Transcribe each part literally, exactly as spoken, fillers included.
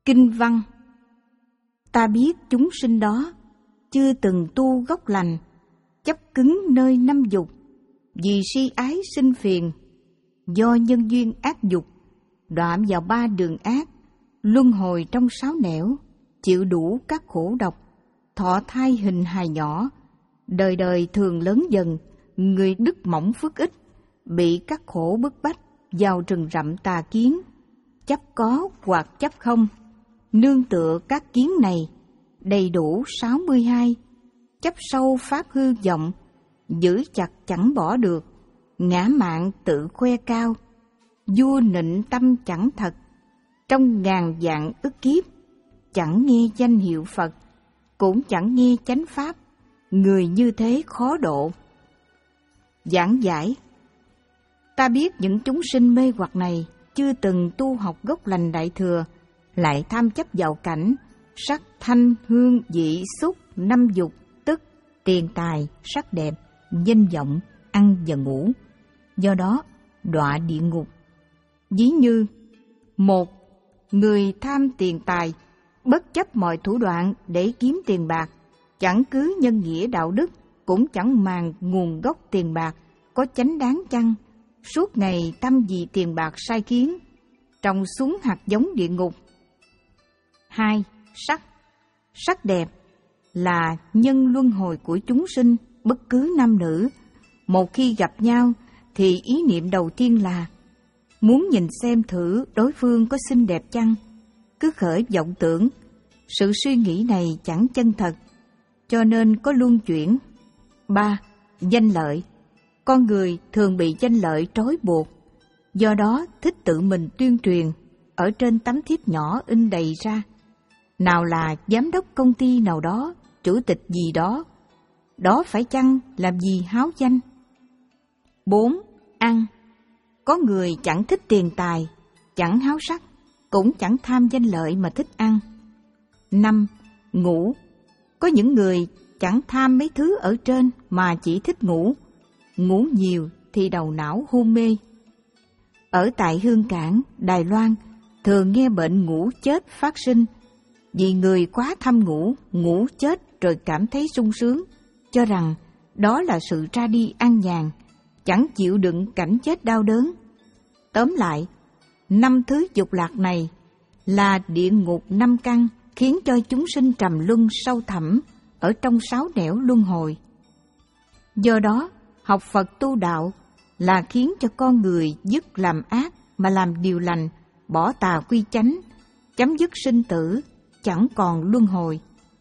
Kinh văn. Ta biết chúng sinh đó chưa từng tu gốc lành, chấp cứng nơi năm dục, vì si ái sinh phiền, do nhân duyên ác dục, đọa vào ba đường ác, luân hồi trong sáu nẻo, chịu đủ các khổ độc, thọ thai hình hài nhỏ, đời đời thường lớn dần, người đức mỏng phước ít, bị các khổ bức bách, vào rừng rậm tà kiến, chấp có hoặc chấp không, nương tựa các kiến này, đầy đủ sáu mươi hai, chấp sâu pháp hư vọng, giữ chặt chẳng bỏ được, ngã mạn tự khoe cao, vua nịnh tâm chẳng thật, trong ngàn vạn ức kiếp, chẳng nghe danh hiệu Phật, cũng chẳng nghe chánh pháp, người như thế khó độ. Giảng giải. Ta biết những chúng sinh mê hoặc này chưa từng tu học gốc lành đại thừa, lại tham chấp vào cảnh, sắc thanh hương vị xúc năm dục, tức tiền tài, sắc đẹp, danh vọng, ăn và ngủ, do đó đọa địa ngục. Ví như: một. Người tham tiền tài, bất chấp mọi thủ đoạn để kiếm tiền bạc, chẳng cứ nhân nghĩa đạo đức, cũng chẳng màng nguồn gốc tiền bạc có chánh đáng chăng, suốt ngày tâm vì tiền bạc sai khiến, trồng xuống hạt giống địa ngục. Hai. Sắc. Sắc đẹp là nhân luân hồi của chúng sinh, bất cứ nam nữ. Một khi gặp nhau thì ý niệm đầu tiên là muốn nhìn xem thử đối phương có xinh đẹp chăng, cứ khởi vọng tưởng. Sự suy nghĩ này chẳng chân thật, cho nên có luân chuyển. Ba. Danh lợi. Con người thường bị danh lợi trói buộc, do đó thích tự mình tuyên truyền, ở trên tấm thiếp nhỏ in đầy ra, nào là giám đốc công ty nào đó, chủ tịch gì đó, đó phải chăng làm gì háo danh. Bốn. Ăn. Có người chẳng thích tiền tài, chẳng háo sắc, cũng chẳng tham danh lợi mà thích ăn. Năm. Ngủ. Có những người chẳng tham mấy thứ ở trên mà chỉ thích ngủ, ngủ nhiều thì đầu não hôn mê. Ở tại Hương Cảng, Đài Loan, thường nghe bệnh ngủ chết phát sinh, vì người quá thâm ngủ, ngủ chết rồi cảm thấy sung sướng, cho rằng đó là sự ra đi an nhàn, chẳng chịu đựng cảnh chết đau đớn. Tóm lại, năm thứ dục lạc này là địa ngục năm căn, khiến cho chúng sinh trầm luân sâu thẳm ở trong sáu nẻo luân hồi. Do đó, học Phật tu đạo là khiến cho con người dứt làm ác mà làm điều lành, bỏ tà quy chánh, chấm dứt sinh tử, chẳng còn luân hồi.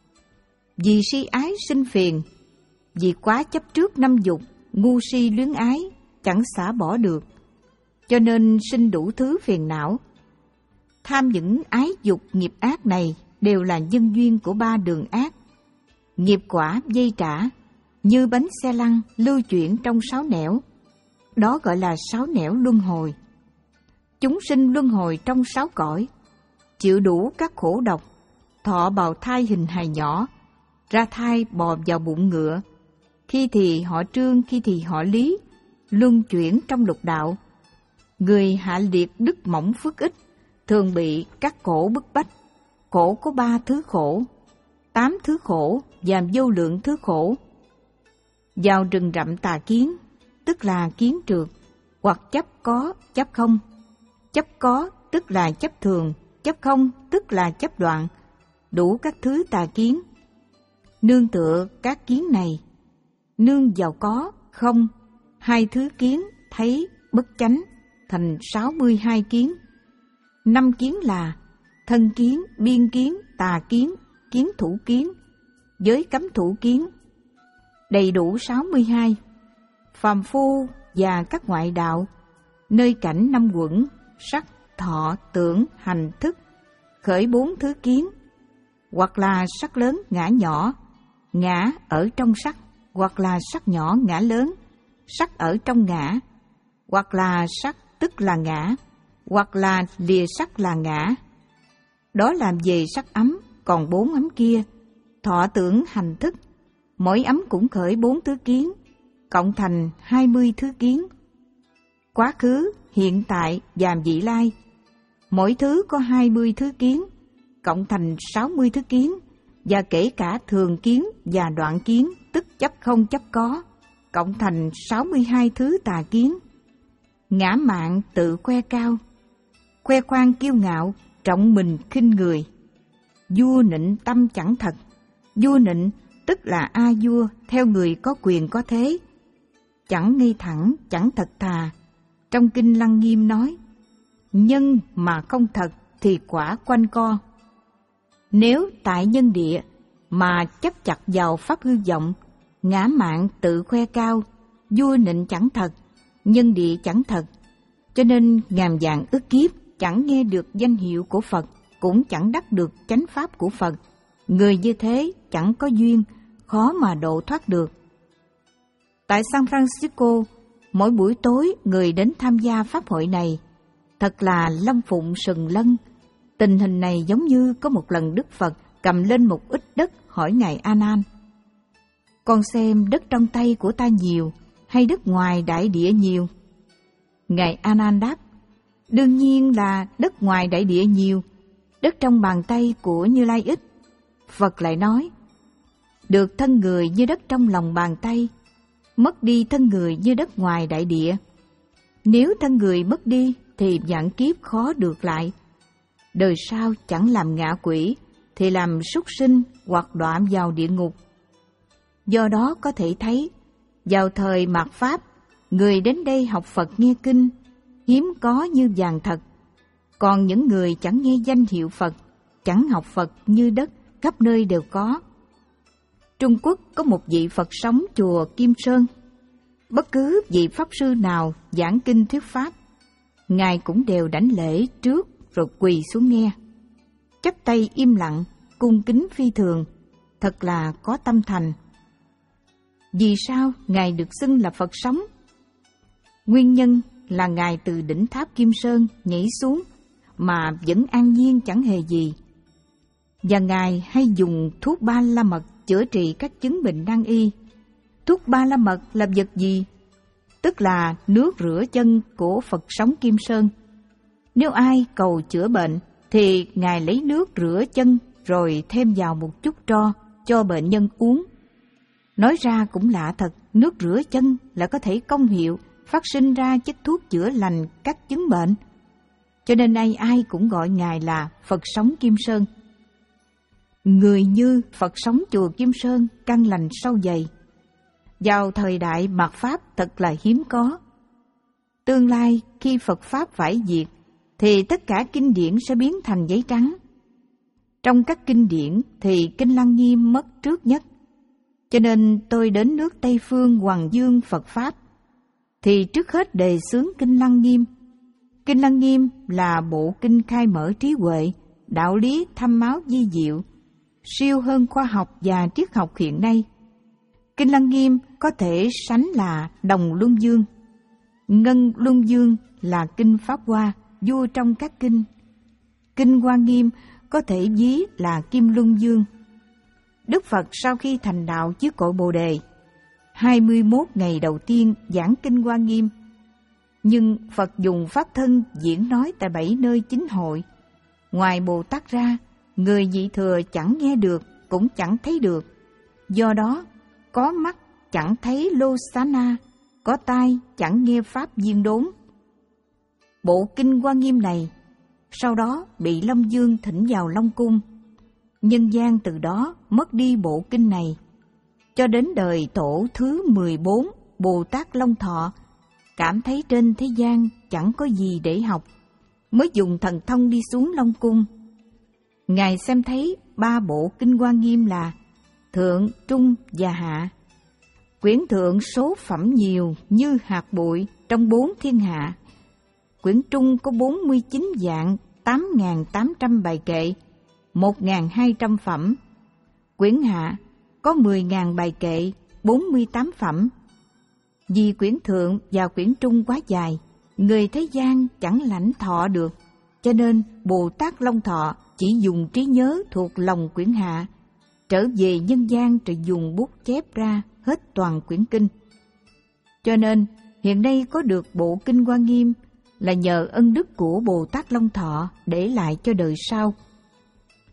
Vì si ái sinh phiền, vì quá chấp trước năm dục, ngu si luyến ái, chẳng xả bỏ được, cho nên sinh đủ thứ phiền não. Tham những ái dục nghiệp ác này đều là nhân duyên của ba đường ác. Nghiệp quả dây trả, như bánh xe lăn lưu chuyển trong sáu nẻo, đó gọi là sáu nẻo luân hồi. Chúng sinh luân hồi trong sáu cõi, chịu đủ các khổ độc, thọ bào thai hình hài nhỏ, ra thai bò vào bụng ngựa, khi thì họ Trương, khi thì họ Lý, luân chuyển trong lục đạo. Người hạ liệt đức mỏng phước ít, thường bị các khổ bức bách. Khổ có ba thứ khổ, tám thứ khổ và vô lượng thứ khổ. Vào rừng rậm tà kiến, tức là kiến trượt, hoặc chấp có, chấp không. Chấp có tức là chấp thường, chấp không tức là chấp đoạn, đủ các thứ tà kiến. Nương tựa các kiến này, nương vào có, không, hai thứ kiến thấy bất chánh, thành sáu mươi hai kiến. Năm kiến là thân kiến, biên kiến, tà kiến, kiến thủ kiến, giới cấm thủ kiến, đầy đủ sáu mươi hai. Phàm phu và các ngoại đạo, nơi cảnh năm quẩn, sắc, thọ, tưởng, hành, thức, khởi bốn thứ kiến, hoặc là sắc lớn ngã nhỏ, ngã ở trong sắc, hoặc là sắc nhỏ ngã lớn, sắc ở trong ngã, hoặc là sắc tức là ngã, hoặc là lìa sắc là ngã. Đó làm về sắc ấm, còn bốn ấm kia, thọ tưởng hành thức, mỗi ấm cũng khởi bốn thứ kiến, cộng thành hai mươi thứ kiến. Quá khứ, hiện tại và vị lai, mỗi thứ có hai mươi thứ kiến, cộng thành sáu mươi thứ kiến, và kể cả thường kiến và đoạn kiến, tức chấp không chấp có, cộng thành sáu mươi hai thứ tà kiến. Ngã mạn tự khoe cao, khoe khoang kiêu ngạo, trọng mình khinh người. Vua nịnh tâm chẳng thật, vua nịnh tức là a vua theo người có quyền có thế, chẳng ngay thẳng, chẳng thật thà. Trong kinh Lăng Nghiêm nói, nhân mà không thật thì quả quanh co. Nếu tại nhân địa mà chấp chặt vào pháp hư vọng, ngã mạn tự khoe cao, vua nịnh chẳng thật, nhân địa chẳng thật, cho nên ngàn vạn ức kiếp chẳng nghe được danh hiệu của Phật, cũng chẳng đắc được chánh pháp của Phật. Người như thế chẳng có duyên, khó mà độ thoát được. Tại San Francisco, mỗi buổi tối người đến tham gia pháp hội này thật là long phụng sừng lân. Tình hình này giống như có một lần Đức Phật cầm lên một ít đất hỏi Ngài A Nan: con xem đất trong tay của ta nhiều hay đất ngoài đại địa nhiều? Ngài A Nan đáp: đương nhiên là đất ngoài đại địa nhiều, đất trong bàn tay của Như Lai ít. Phật lại nói: được thân người như đất trong lòng bàn tay, mất đi thân người như đất ngoài đại địa. Nếu thân người mất đi thì vạn kiếp khó được lại. Đời sau chẳng làm ngạ quỷ thì làm súc sinh hoặc đọa vào địa ngục. Do đó có thể thấy, vào thời mạt Pháp, người đến đây học Phật nghe kinh hiếm có như vàng thật. Còn những người chẳng nghe danh hiệu Phật, chẳng học Phật như đất, khắp nơi đều có. Trung Quốc có một vị Phật sống chùa Kim Sơn. Bất cứ vị Pháp sư nào giảng kinh thuyết Pháp, Ngài cũng đều đảnh lễ trước rồi quỳ xuống nghe, chắp tay im lặng, cung kính phi thường, thật là có tâm thành. Vì sao Ngài được xưng là Phật sống? Nguyên nhân là Ngài từ đỉnh tháp Kim Sơn nhảy xuống mà vẫn an nhiên chẳng hề gì. Và Ngài hay dùng thuốc ba la mật chữa trị các chứng bệnh nan y. Thuốc ba la mật là vật gì? Tức là nước rửa chân của Phật sống Kim Sơn. Nếu ai cầu chữa bệnh thì Ngài lấy nước rửa chân rồi thêm vào một chút tro cho bệnh nhân uống. Nói ra cũng lạ thật, nước rửa chân là có thể công hiệu phát sinh ra chất thuốc chữa lành các chứng bệnh. Cho nên nay ai cũng gọi Ngài là Phật sống Kim Sơn. Người như Phật sống chùa Kim Sơn căn lành sâu dày, vào thời đại mạt Pháp thật là hiếm có. Tương lai khi Phật Pháp phải diệt thì tất cả kinh điển sẽ biến thành giấy trắng. Trong các kinh điển thì kinh Lăng Nghiêm mất trước nhất. Cho nên tôi đến nước Tây Phương Hoàng Dương Phật Pháp thì trước hết đề xướng kinh Lăng Nghiêm. Kinh Lăng Nghiêm là bộ kinh khai mở trí huệ, đạo lý thâm máu di diệu, siêu hơn khoa học và triết học hiện nay. Kinh Lăng Nghiêm có thể sánh là đồng Luân Dương. Ngân Luân Dương là kinh Pháp Hoa, vua trong các kinh. Kinh Hoa Nghiêm có thể ví là Kim Luân Dương. Đức Phật sau khi thành đạo dưới cội Bồ Đề, hai mươi mốt ngày đầu tiên giảng kinh Hoa Nghiêm. Nhưng Phật dùng pháp thân diễn nói tại bảy nơi chính hội. Ngoài Bồ Tát ra, người vị thừa chẳng nghe được, cũng chẳng thấy được. Do đó, có mắt chẳng thấy Lô Xá Na, có tai chẳng nghe pháp viên đốn. Bộ kinh Hoa Nghiêm này sau đó bị Long Dương thỉnh vào Long Cung. Nhân gian từ đó mất đi bộ kinh này. Cho đến đời tổ thứ mười bốn, Bồ Tát Long Thọ cảm thấy trên thế gian chẳng có gì để học, mới dùng thần thông đi xuống Long Cung. Ngài xem thấy ba bộ kinh Hoa Nghiêm là Thượng, Trung và Hạ. Quyển Thượng số phẩm nhiều như hạt bụi trong bốn thiên hạ. Quyển Trung có bốn mươi chín dạng tám nghìn tám trăm bài kệ, một nghìn hai trăm phẩm. Quyển Hạ có mười nghìn bài kệ, bốn mươi tám phẩm. Vì quyển Thượng và quyển Trung quá dài, người thế gian chẳng lãnh thọ được, cho nên Bồ Tát Long Thọ chỉ dùng trí nhớ thuộc lòng quyển Hạ, trở về nhân gian rồi dùng bút chép ra hết toàn quyển kinh. Cho nên hiện nay có được bộ kinh Hoa Nghiêm là nhờ ân đức của Bồ Tát Long Thọ để lại cho đời sau.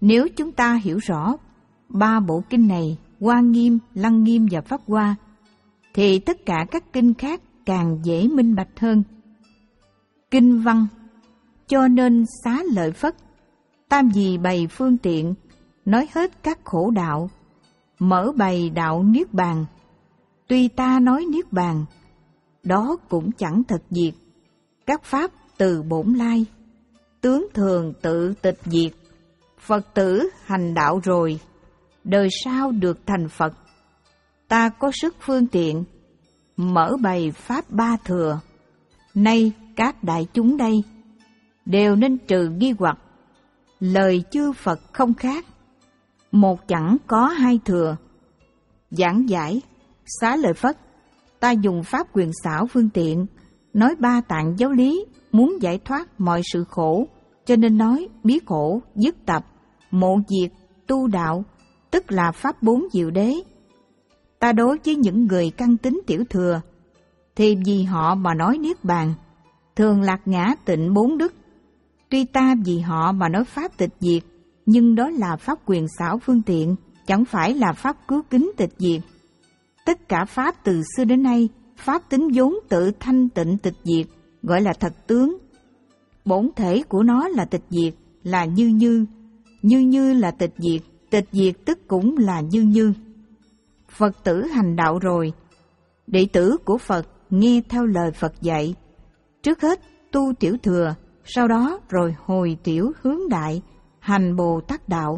Nếu chúng ta hiểu rõ ba bộ kinh này, Hoa Nghiêm, Lăng Nghiêm và Pháp Hoa, thì tất cả các kinh khác càng dễ minh bạch hơn. Kinh văn: cho nên xá lợi Phất, tam gì bày phương tiện, nói hết các khổ đạo, mở bày đạo niết bàn. Tuy ta nói niết bàn, đó cũng chẳng thật diệt. Các pháp từ bổn lai, tướng thường tự tịch diệt. Phật tử hành đạo rồi, đời sau được thành Phật. Ta có sức phương tiện, mở bày pháp ba thừa. Nay các đại chúng đây, đều nên trừ nghi hoặc. Lời chư Phật không khác, một chẳng có hai thừa. Giảng giải: xá lợi Phất, ta dùng pháp quyền xảo phương tiện, nói ba tạng giáo lý, muốn giải thoát mọi sự khổ, cho nên nói biết khổ, dứt tập, mộ diệt, tu đạo, tức là pháp bốn diệu đế. Ta đối với những người căn tính tiểu thừa, thì vì họ mà nói niết bàn, thường lạc ngã tịnh bốn đức. Tuy ta vì họ mà nói pháp tịch diệt, nhưng đó là pháp quyền xảo phương tiện, chẳng phải là pháp cứu kính tịch diệt. Tất cả pháp từ xưa đến nay, pháp tính vốn tự thanh tịnh tịch diệt, gọi là thật tướng. Bổn thể của nó là tịch diệt, là như như, như như là tịch diệt, tịch diệt tức cũng là như như. Phật tử hành đạo rồi, đệ tử của Phật nghe theo lời Phật dạy, trước hết tu tiểu thừa, sau đó rồi hồi tiểu hướng đại, hành Bồ Tát đạo.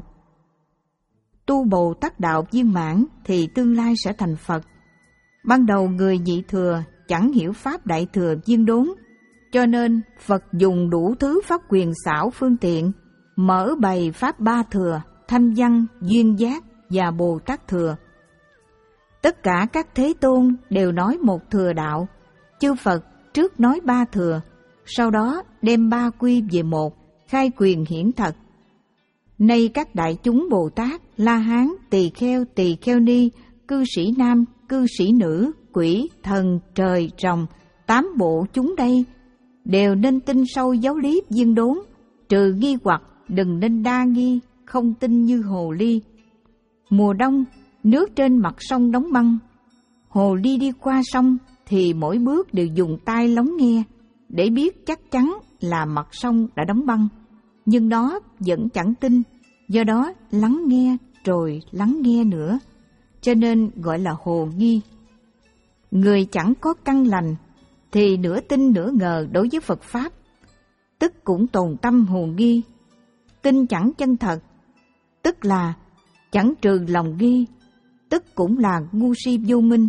Tu Bồ Tát đạo viên mãn thì tương lai sẽ thành Phật. Ban đầu người nhị thừa chẳng hiểu pháp đại thừa viên đốn, cho nên Phật dùng đủ thứ pháp quyền xảo phương tiện, mở bày pháp ba thừa, thanh văn, duyên giác và Bồ Tát thừa. Tất cả các thế tôn đều nói một thừa đạo. Chư Phật trước nói ba thừa, sau đó đem ba quy về một, khai quyền hiển thật. Nay các đại chúng Bồ Tát, La Hán, Tỳ Kheo, Tỳ Kheo Ni, cư sĩ nam, cư sĩ nữ, quỷ, thần, trời, rồng, tám bộ chúng đây, đều nên tin sâu giáo lý viên đốn, trừ nghi hoặc, đừng nên đa nghi, không tin như hồ ly. Mùa đông, nước trên mặt sông đóng băng, hồ ly đi qua sông thì mỗi bước đều dùng tai lắng nghe để biết chắc chắn là mặt sông đã đóng băng, nhưng nó vẫn chẳng tin, do đó lắng nghe rồi lắng nghe nữa, cho nên gọi là hồ nghi. Người chẳng có căn lành thì nửa tin nửa ngờ đối với Phật Pháp, tức cũng tồn tâm hồ nghi. Tin chẳng chân thật, tức là chẳng trừ lòng nghi, tức cũng là ngu si vô minh.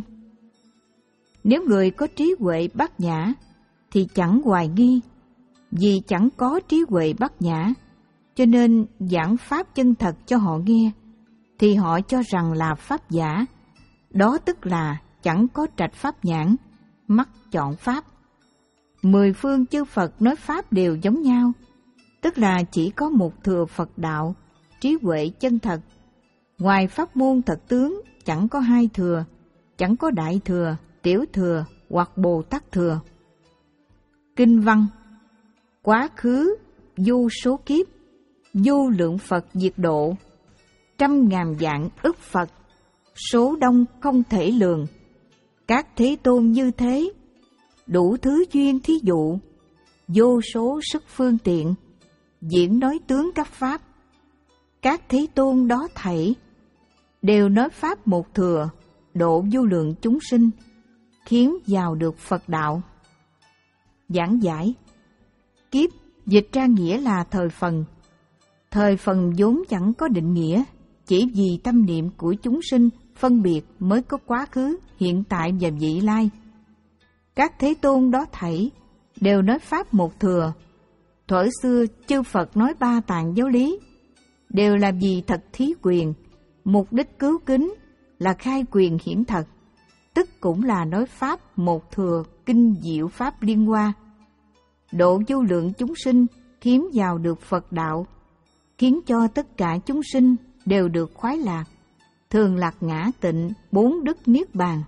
Nếu người có trí huệ bát nhã thì chẳng hoài nghi, vì chẳng có trí huệ bát nhã, cho nên giảng pháp chân thật cho họ nghe, thì họ cho rằng là pháp giả. Đó tức là chẳng có trạch pháp nhãn, mắt chọn pháp. Mười phương chư Phật nói pháp đều giống nhau, tức là chỉ có một thừa Phật đạo, trí huệ chân thật. Ngoài pháp môn thật tướng chẳng có hai thừa, chẳng có đại thừa, tiểu thừa hoặc Bồ Tát thừa. Kinh văn: quá khứ vô số kiếp, vô lượng Phật diệt độ, trăm ngàn vạn ức Phật, số đông không thể lường. Các thế tôn như thế, đủ thứ duyên thí dụ, vô số sức phương tiện, diễn nói tướng các pháp. Các thế tôn đó thảy đều nói pháp một thừa, độ vô lượng chúng sinh, khiến vào được Phật đạo. Giảng giải: kiếp dịch ra nghĩa là thời phần. Thời phần vốn chẳng có định nghĩa, chỉ vì tâm niệm của chúng sinh phân biệt mới có quá khứ, hiện tại và vị lai. Các thế tôn đó thảy đều nói pháp một thừa. Thuở xưa chư Phật nói ba tạng giáo lý, đều là vì thật thí quyền, mục đích cứu kính là khai quyền hiển thật, tức cũng là nói pháp một thừa, kinh diệu pháp liên hoa, độ vô lượng chúng sinh, khiến vào được Phật đạo, khiến cho tất cả chúng sinh đều được khoái lạc, thường lạc ngã tịnh, bốn đức niết bàn.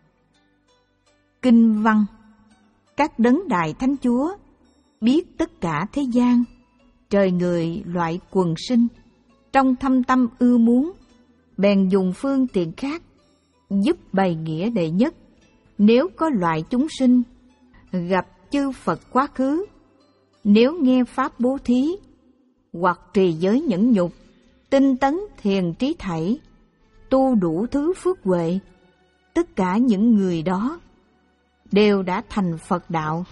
Kinh văn: các đấng đại thánh chúa biết tất cả thế gian, trời người loại quần sinh, trong thâm tâm ưa muốn, bèn dùng phương tiện khác, giúp bày nghĩa đệ nhất. Nếu có loại chúng sinh gặp chư Phật quá khứ, nếu nghe pháp bố thí, hoặc trì giới nhẫn nhục, tinh tấn thiền trí thảy, tu đủ thứ phước huệ, tất cả những người đó đều đã thành Phật đạo.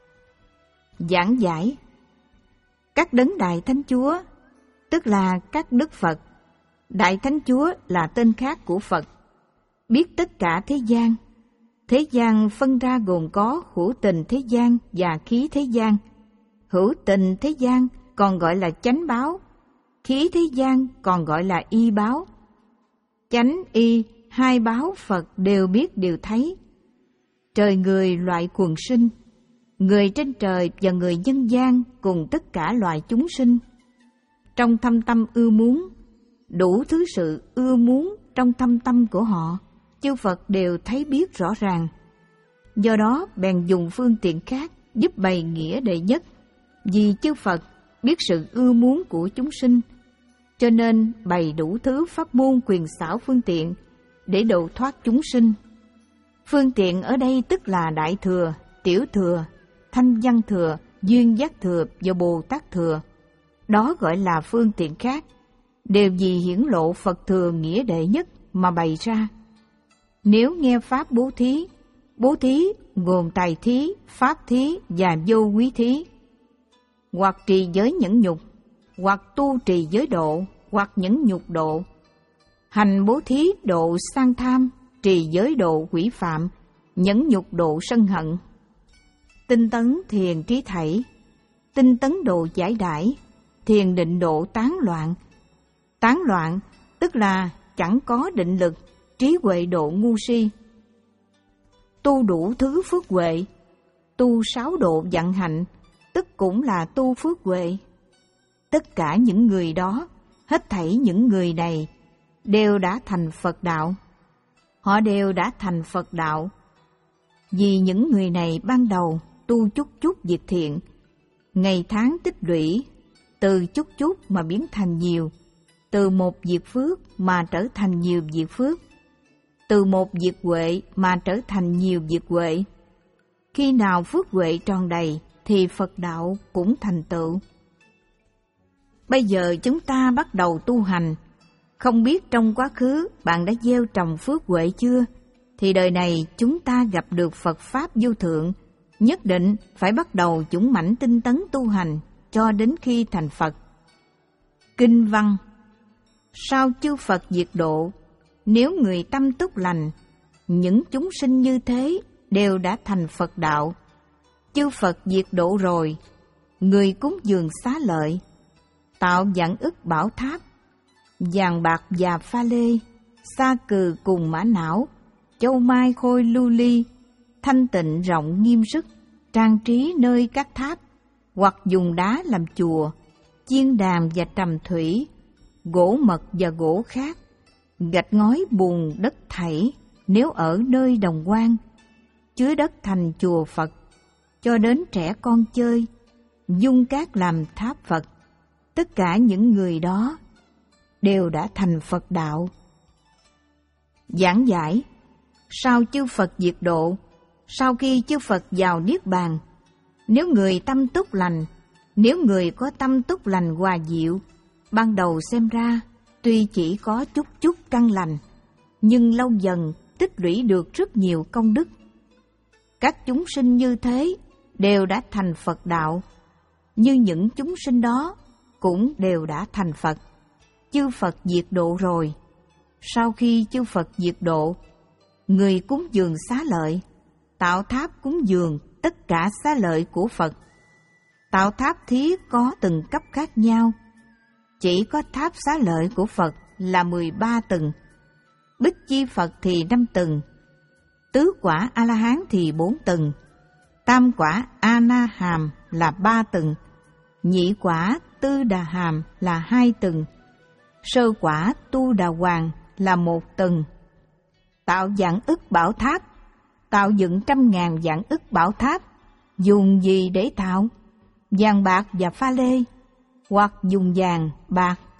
Giảng giải: các đấng Đại Thánh Chúa, tức là các Đức Phật. Đại Thánh Chúa là tên khác của Phật, biết tất cả thế gian. Thế gian phân ra gồm có hữu tình thế gian và khí thế gian. Hữu tình thế gian còn gọi là chánh báo, khí thế gian còn gọi là y báo. Chánh y, hai báo Phật đều biết đều thấy. Trời người loại quần sinh, người trên trời và người nhân gian cùng tất cả loại chúng sinh. Trong thâm tâm ưa muốn, đủ thứ sự ưa muốn trong thâm tâm của họ, chư Phật đều thấy biết rõ ràng. Do đó bèn dùng phương tiện khác giúp bày nghĩa đệ nhất. Vì chư Phật biết sự ưa muốn của chúng sinh, cho nên bày đủ thứ pháp môn quyền xảo phương tiện để độ thoát chúng sinh. Phương tiện ở đây tức là Đại Thừa, Tiểu Thừa, Thanh Văn Thừa, Duyên Giác Thừa và Bồ Tát Thừa. Đó gọi là phương tiện khác, đều vì hiển lộ Phật Thừa nghĩa đệ nhất mà bày ra. Nếu nghe pháp bố thí, bố thí gồm tài thí, pháp thí và vô quý thí, hoặc trì giới nhẫn nhục, hoặc tu trì giới độ, hoặc nhẫn nhục độ. Hành bố thí độ sang tham, trì giới độ quỷ phạm, nhẫn nhục độ sân hận. Tinh tấn thiền trí thảy, tinh tấn độ giải đãi, thiền định độ tán loạn. Tán loạn tức là chẳng có định lực, trí huệ độ ngu si. Tu đủ thứ phước huệ, tu sáu độ vận hạnh, tức cũng là tu phước huệ. Tất cả những người đó, hết thảy những người này, đều đã thành Phật đạo. Họ đều đã thành Phật đạo. Vì những người này ban đầu tu chút chút việc thiện, ngày tháng tích lũy, từ chút chút mà biến thành nhiều, từ một việc phước mà trở thành nhiều việc phước, từ một việc huệ mà trở thành nhiều việc huệ. Khi nào phước huệ tròn đầy thì Phật đạo cũng thành tựu. Bây giờ chúng ta bắt đầu tu hành. Không biết trong quá khứ bạn đã gieo trồng phước huệ chưa? Thì đời này chúng ta gặp được Phật Pháp vô thượng, nhất định phải bắt đầu dũng mãnh tinh tấn tu hành cho đến khi thành Phật. Kinh văn: sao chư Phật diệt độ, nếu người tâm túc lành, những chúng sinh như thế đều đã thành Phật đạo. Chư Phật diệt độ rồi, người cúng dường xá lợi, tạo vạn ức bảo tháp, vàng bạc và pha lê, sa cừ cùng mã não, châu mai khôi lưu ly, thanh tịnh rộng nghiêm sức, trang trí nơi các tháp, hoặc dùng đá làm chùa, chiên đàm và trầm thủy, gỗ mật và gỗ khác, gạch ngói bùn đất thảy, nếu ở nơi đồng quan, chứa đất thành chùa Phật, cho đến trẻ con chơi, dung cát làm tháp Phật. Tất cả những người đó đều đã thành Phật đạo. Giảng giải: sao chư Phật diệt độ, sau khi chư Phật vào Niết Bàn, nếu người tâm túc lành, nếu người có tâm túc lành hòa diệu, ban đầu xem ra tuy chỉ có chút chút căn lành, nhưng lâu dần tích lũy được rất nhiều công đức. Các chúng sinh như thế đều đã thành Phật đạo, như những chúng sinh đó cũng đều đã thành Phật. Chư Phật diệt độ rồi. Sau khi chư Phật diệt độ, người cúng dường xá lợi, tạo tháp cúng dường tất cả xá lợi của Phật. Tạo tháp thí có từng cấp khác nhau. Chỉ có tháp xá lợi của Phật là mười ba tầng, Bích Chi Phật thì năm tầng, Tứ quả A-la-hán thì bốn tầng, Tam quả A-na-hàm là ba tầng, Nhị quả Tư Đà Hàm là hai tầng, Sơ quả Tu Đà Hoàng là một tầng. Tạo vạn ức bảo tháp, tạo dựng trăm ngàn vạn ức bảo tháp, dùng gì để tạo? Vàng bạc và pha lê, hoặc dùng vàng, bạc,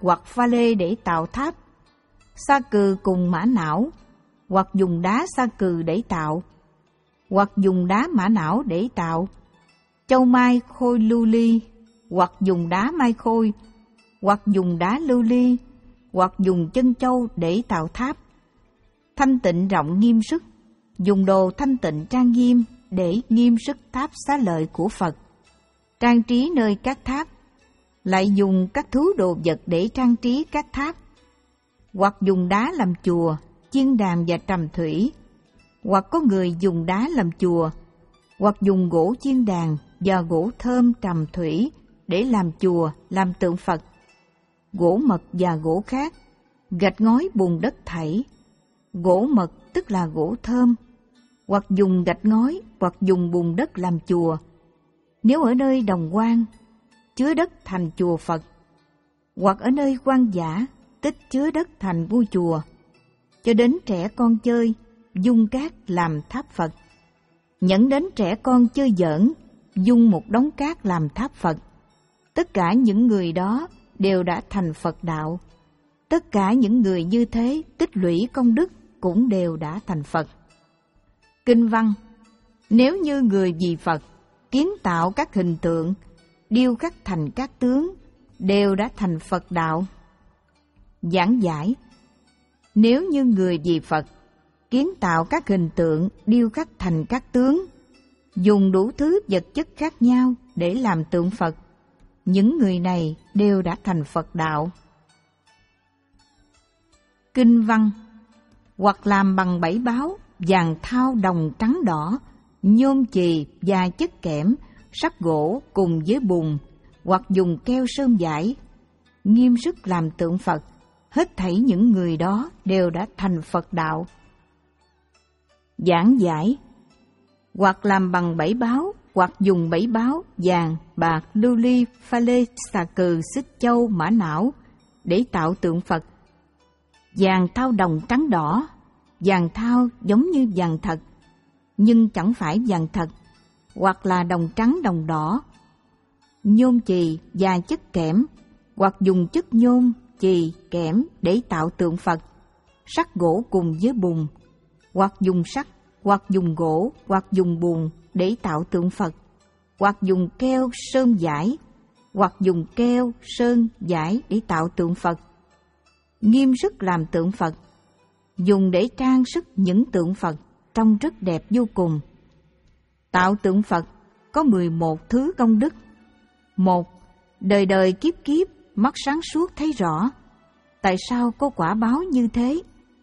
hoặc pha lê để tạo tháp, sa cừ cùng mã não, hoặc dùng đá sa cừ để tạo, hoặc dùng đá mã não để tạo, châu mai khôi lưu ly, hoặc dùng đá mai khôi, hoặc dùng đá lưu ly, hoặc dùng chân châu để tạo tháp. Thanh tịnh rộng nghiêm sức, dùng đồ thanh tịnh trang nghiêm để nghiêm sức tháp xá lợi của Phật. Trang trí nơi các tháp, lại dùng các thứ đồ vật để trang trí các tháp, hoặc dùng đá làm chùa, chiên đàn và trầm thủy, hoặc có người dùng đá làm chùa, hoặc dùng gỗ chiên đàn và gỗ thơm trầm thủy để làm chùa, làm tượng Phật, gỗ mật và gỗ khác, gạch ngói bùn đất thảy. Gỗ mật tức là gỗ thơm, hoặc dùng gạch ngói, hoặc dùng bùn đất làm chùa. Nếu ở nơi đồng hoang, chứa đất thành chùa Phật, hoặc ở nơi hoang dã, tích chứa đất thành ngôi chùa, cho đến trẻ con chơi, dung cát làm tháp Phật. Nhẫn đến trẻ con chơi giỡn, dung một đống cát làm tháp Phật. Tất cả những người đó đều đã thành Phật đạo. Tất cả những người như thế tích lũy công đức cũng đều đã thành Phật. Kinh văn: nếu như người vì Phật kiến tạo các hình tượng, điêu khắc thành các tướng, đều đã thành Phật đạo. Giảng giải: nếu như người vì Phật kiến tạo các hình tượng, điêu khắc thành các tướng, dùng đủ thứ vật chất khác nhau để làm tượng Phật, những người này đều đã thành Phật đạo. Kinh văn: hoặc làm bằng bảy báo, vàng thau đồng trắng đỏ, nhôm chì và chất kẽm, sắt gỗ cùng với bùn, hoặc dùng keo sơn vải, nghiêm sức làm tượng Phật, hết thảy những người đó đều đã thành Phật đạo. Giảng giải: hoặc làm bằng bảy báo, hoặc dùng bảy báo, vàng, bạc, lưu ly, pha lê, xà cừ, xích châu, mã não để tạo tượng Phật. Vàng thau đồng trắng đỏ, vàng thau giống như vàng thật, nhưng chẳng phải vàng thật, hoặc là đồng trắng đồng đỏ. Nhôm chì và chất kẽm, hoặc dùng chất nhôm, chì, kẽm để tạo tượng Phật. Sắt gỗ cùng với bùn, hoặc dùng sắt, hoặc dùng gỗ, hoặc dùng bùn để tạo tượng Phật, hoặc dùng keo sơn vải, hoặc dùng keo sơn vải để tạo tượng Phật. Nghiêm sức làm tượng Phật, dùng để trang sức những tượng Phật trông rất đẹp vô cùng. Tạo tượng Phật có mười một thứ công đức. Một, đời đời kiếp kiếp mắt sáng suốt thấy rõ. Tại sao có quả báo như thế?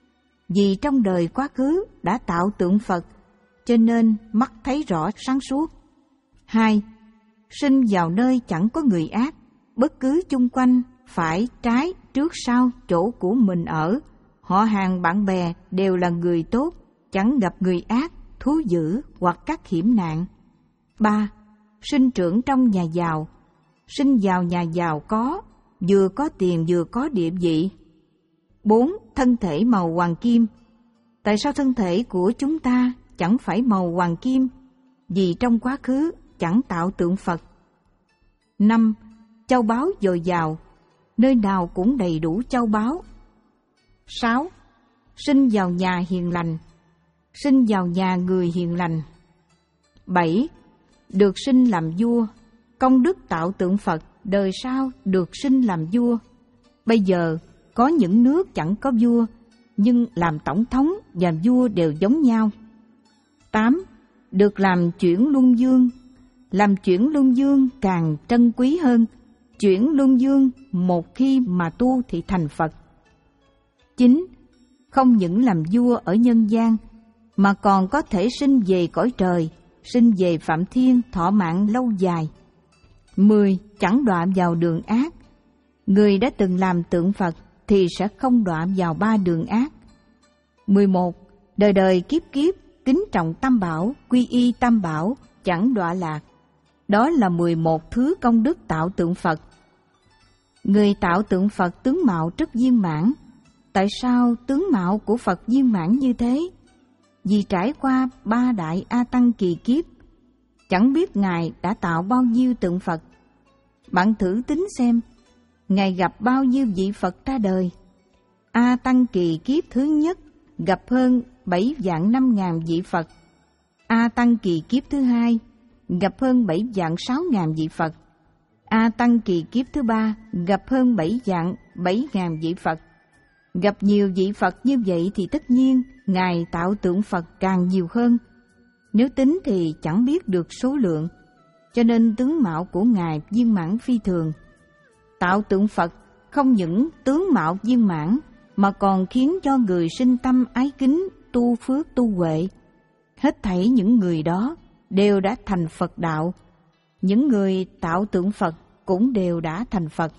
Vì trong đời quá khứ đã tạo tượng Phật, cho nên mắt thấy rõ sáng suốt. Hai, sinh vào nơi chẳng có người ác, bất cứ chung quanh, phải, trái, trước sau, chỗ của mình ở, họ hàng bạn bè đều là người tốt, chẳng gặp người ác, thú dữ hoặc các hiểm nạn. Ba, sinh trưởng trong nhà giàu, sinh vào nhà giàu có, vừa có tiền vừa có địa vị. Bốn, thân thể màu hoàng kim. Tại sao thân thể của chúng ta chẳng phải màu hoàng kim? Vì trong quá khứ chẳng tạo tượng Phật. Năm, châu báu dồi dào, nơi nào cũng đầy đủ châu báu. Sáu, sinh vào nhà hiền lành, sinh vào nhà người hiền lành. Bảy, được sinh làm vua, công đức tạo tượng Phật, đời sau được sinh làm vua. Bây giờ có những nước chẳng có vua, nhưng làm tổng thống và vua đều giống nhau. Tám, được làm chuyển luân dương, làm chuyển luân dương càng trân quý hơn. Chuyển luân dương một khi mà tu thì thành Phật. Chín, không những làm vua ở nhân gian, mà còn có thể sinh về cõi trời, sinh về Phạm Thiên thọ mạng lâu dài. Mười, chẳng đọa vào đường ác. Người đã từng làm tượng Phật thì sẽ không đọa vào ba đường ác. Mười một, đời đời kiếp kiếp kính trọng Tam Bảo, quy y Tam Bảo, chẳng đọa lạc. Đó là mười một thứ công đức tạo tượng Phật. Người tạo tượng Phật tướng mạo rất viên mãn. Tại sao tướng mạo của Phật viên mãn như thế? Vì trải qua ba đại A Tăng kỳ kiếp, chẳng biết Ngài đã tạo bao nhiêu tượng Phật. Bạn thử tính xem, Ngài gặp bao nhiêu vị Phật ra đời? A Tăng Kỳ kiếp thứ nhất gặp hơn bảy vạn năm ngàn vị Phật. A Tăng Kỳ kiếp thứ hai gặp hơn bảy vạn sáu ngàn vị Phật. A Tăng Kỳ kiếp thứ ba gặp hơn bảy vạn bảy ngàn vị Phật. Gặp nhiều vị Phật như vậy thì tất nhiên Ngài tạo tượng Phật càng nhiều hơn. Nếu tính thì chẳng biết được số lượng, cho nên tướng mạo của Ngài viên mãn phi thường. Tạo tượng Phật không những tướng mạo viên mãn mà còn khiến cho người sinh tâm ái kính, tu phước tu huệ. Hết thảy những người đó đều đã thành Phật đạo. Những người tạo tượng Phật cũng đều đã thành Phật.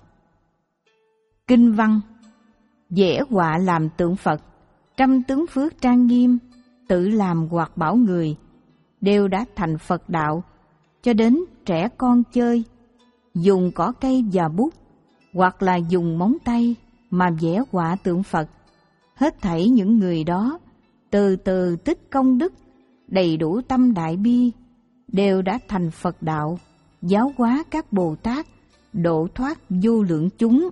Kinh văn: vẽ họa làm tượng Phật, trăm tướng phước trang nghiêm, tự làm hoặc bảo người, đều đã thành Phật đạo. Cho đến trẻ con chơi, dùng cỏ cây và bút, hoặc là dùng móng tay mà vẽ họa tượng Phật. Hết thảy những người đó từ từ tích công đức, đầy đủ tâm đại bi, đều đã thành Phật đạo, giáo hóa các Bồ Tát, độ thoát vô lượng chúng.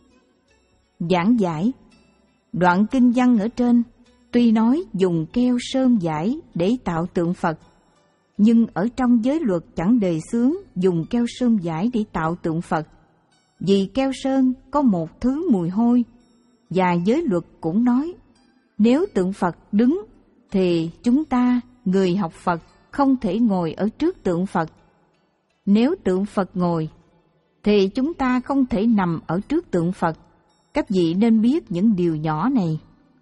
Giảng giải: đoạn kinh văn ở trên tuy nói dùng keo sơn vải để tạo tượng Phật, nhưng ở trong giới luật chẳng đề xướng dùng keo sơn vải để tạo tượng Phật, vì keo sơn có một thứ mùi hôi, và giới luật cũng nói nếu tượng Phật đứng thì chúng ta, người học Phật, không thể ngồi ở trước tượng Phật. Nếu tượng Phật ngồi thì chúng ta không thể nằm ở trước tượng Phật. Các vị nên biết những điều nhỏ này.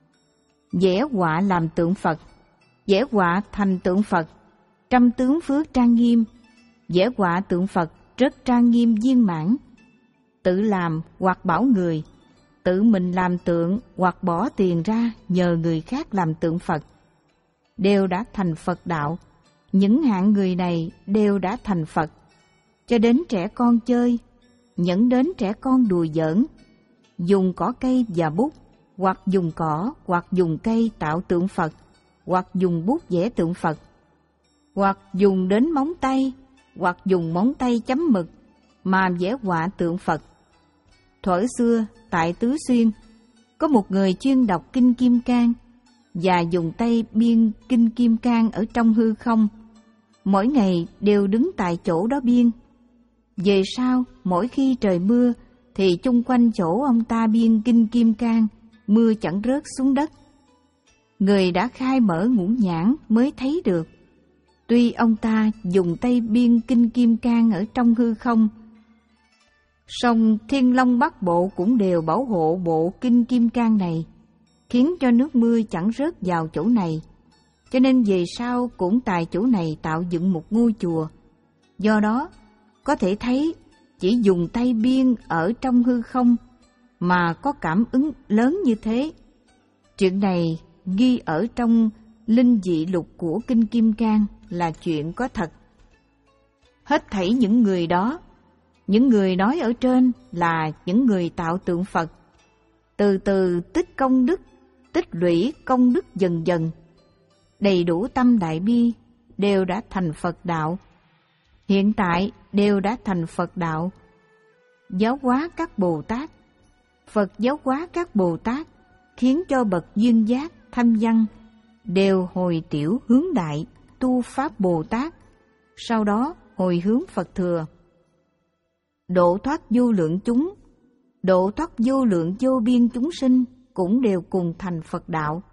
Vẽ họa làm tượng Phật, vẽ họa thành tượng Phật, trăm tướng phước trang nghiêm, vẽ họa tượng Phật rất trang nghiêm viên mãn. Tự làm hoặc bảo người, tự mình làm tượng hoặc bỏ tiền ra nhờ người khác làm tượng Phật, đều đã thành Phật đạo. Những hạng người này đều đã thành Phật. Cho đến trẻ con chơi, nhẫn đến trẻ con đùa giỡn, dùng cỏ cây và bút, hoặc dùng cỏ, hoặc dùng cây tạo tượng Phật, hoặc dùng bút vẽ tượng Phật, hoặc dùng đến móng tay, hoặc dùng móng tay chấm mực mà vẽ họa tượng Phật. Thuở xưa, tại Tứ Xuyên, có một người chuyên đọc Kinh Kim Cang và dùng tay biên Kinh Kim Cang ở trong hư không. Mỗi ngày đều đứng tại chỗ đó biên. Về sau, mỗi khi trời mưa, thì chung quanh chỗ ông ta biên Kinh Kim Cang, mưa chẳng rớt xuống đất. Người đã khai mở ngũ nhãn mới thấy được. Tuy ông ta dùng tay biên Kinh Kim Cang ở trong hư không, song Thiên Long Bát Bộ cũng đều bảo hộ bộ Kinh Kim Cang này, khiến cho nước mưa chẳng rớt vào chỗ này. Cho nên về sau cũng tại chỗ này tạo dựng một ngôi chùa. Do đó, có thể thấy chỉ dùng tay biên ở trong hư không mà có cảm ứng lớn như thế. Chuyện này ghi ở trong Linh Dị Lục của Kinh Kim Cang là chuyện có thật. Hết thảy những người đó, những người nói ở trên là những người tạo tượng Phật, từ từ tích công đức, tích lũy công đức dần dần, đầy đủ tâm đại bi, đều đã thành Phật đạo. Hiện tại đều đã thành Phật đạo, giáo hóa các Bồ Tát. Phật giáo hóa các Bồ Tát khiến cho bậc duyên giác, thâm văn đều hồi tiểu hướng đại, tu pháp Bồ Tát, sau đó hồi hướng Phật thừa. Độ thoát vô lượng chúng, độ thoát vô lượng vô biên chúng sinh cũng đều cùng thành Phật đạo.